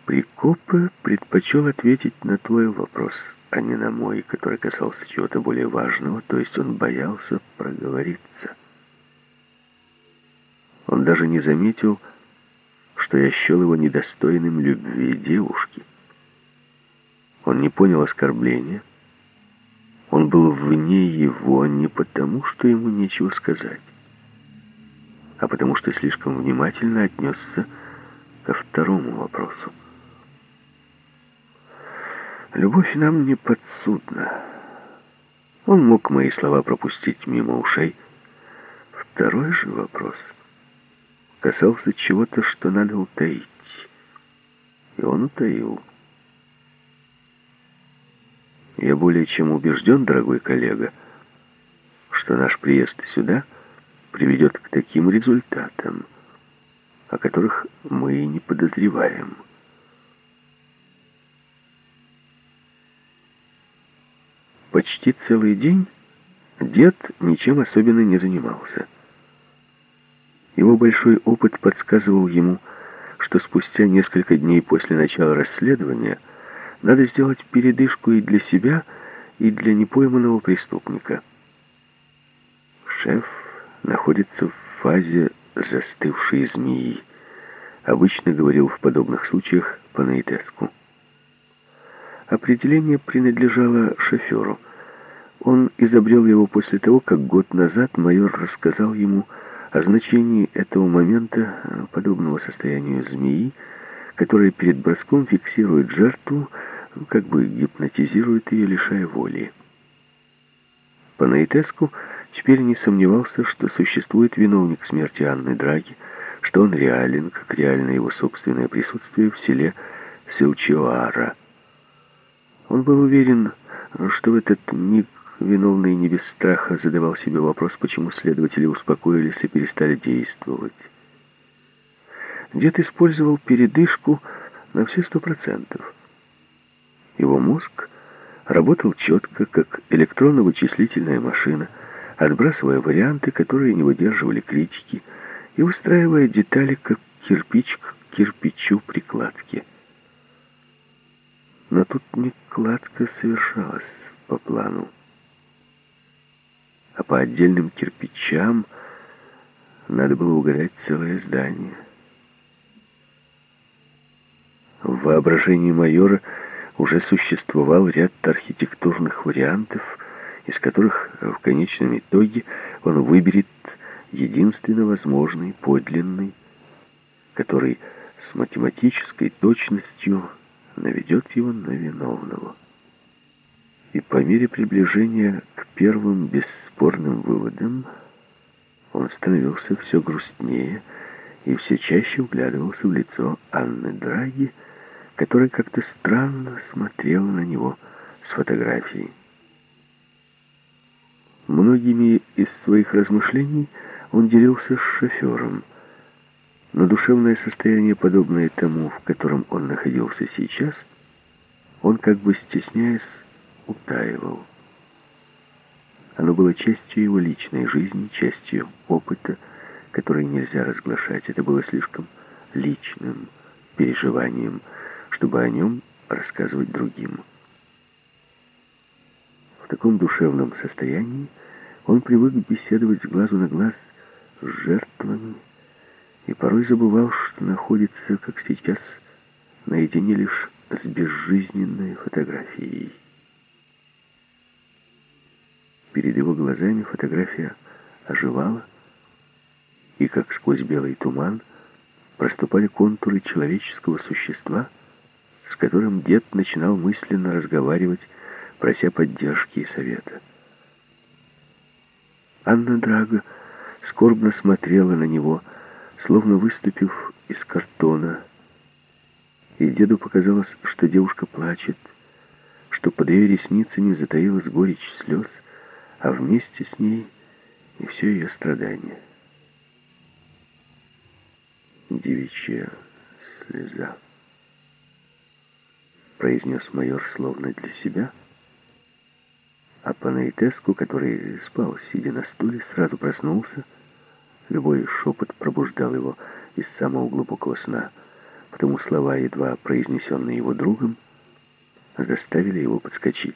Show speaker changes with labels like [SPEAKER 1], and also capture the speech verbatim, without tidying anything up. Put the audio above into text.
[SPEAKER 1] Прикопы предпочел ответить на твой вопрос, а не на мой, который касался чего-то более важного, то есть он боялся проговориться. Он даже не заметил, что я счел его недостойным любви девушки. Он не понял оскорбления. Он был вне его не потому, что ему нечего сказать, а потому что слишком внимательно отнесся ко второму вопросу. Любовь нам не подсудна. Он мог мои слова пропустить мимо ушей. Второй же вопрос касался чего-то, что надо утаить. И он утаил. Я более чем убежден, дорогой коллега, что наш приезд сюда приведет к таким результатам, о которых мы и не подозреваем. Почти целый день дед ничем особенно не занимался. Его большой опыт подсказывал ему, что спустя несколько дней после начала расследования надо сделать передышку и для себя, и для непойманного преступника. Шеф находится в фазе застывшей змеи. Обычно говорил в подобных случаях Панаитеску. Определение принадлежало шоферу. Он изобрел его после того, как год назад майор рассказал ему о значении этого момента, подобного состоянию змеи, которая перед броском фиксирует жертву, как бы гипнотизирует ее, лишая воли. Панаитеску теперь не сомневался, что существует виновник смерти Анны Драги, что он реален, как реально его собственное присутствие в селе Силчуара. Он был уверен, что в этот миг виновный не без страха задавал себе вопрос, почему следователи успокоились и перестали действовать. Дед использовал передышку на все сто процентов. Его мозг работал четко, как электронно-вычислительная машина, отбрасывая варианты, которые не выдерживали критики, и выстраивая детали, как кирпич к кирпичу при кладке. Но тут не кладка совершалась по плану, а по отдельным кирпичам надо было угадать целое здание. В воображении майора уже существовал ряд архитектурных вариантов, из которых в конечном итоге он выберет единственно возможный, подлинный, который с математической точностью наведет его на виновного. И по мере приближения к первым бесспорным выводам он становился все грустнее и все чаще вглядывался в лицо Анны Драги, которая как-то странно смотрела на него с фотографией. Многими из своих размышлений он делился с шофером, но душевное состояние, подобное тому, в котором он находился сейчас, он, как бы стесняясь, утаивал. Оно было частью его личной жизни, частью опыта, который нельзя разглашать. Это было слишком личным переживанием, чтобы о нем рассказывать другим. В таком душевном состоянии он привык беседовать с глазу на глаз с жертвами и порой забывал, что находится, как сейчас, наедине лишь с безжизненной фотографией. Перед его глазами фотография оживала, и как сквозь белый туман проступали контуры человеческого существа, с которым дед начинал мысленно разговаривать, прося поддержки и совета. Анна Драга скорбно смотрела на него, словно выступив из картона, и деду показалось, что девушка плачет, что под ее ресницами затаилась горечь слез, а вместе с ней и все ее страдания. «Девичья слеза», — произнес майор словно для себя, а Панаитеску, который спал, сидя на стуле, сразу проснулся. Любой шепот пробуждал его из самого глубокого сна. Потому слова, едва произнесенные его другом, заставили его подскочить.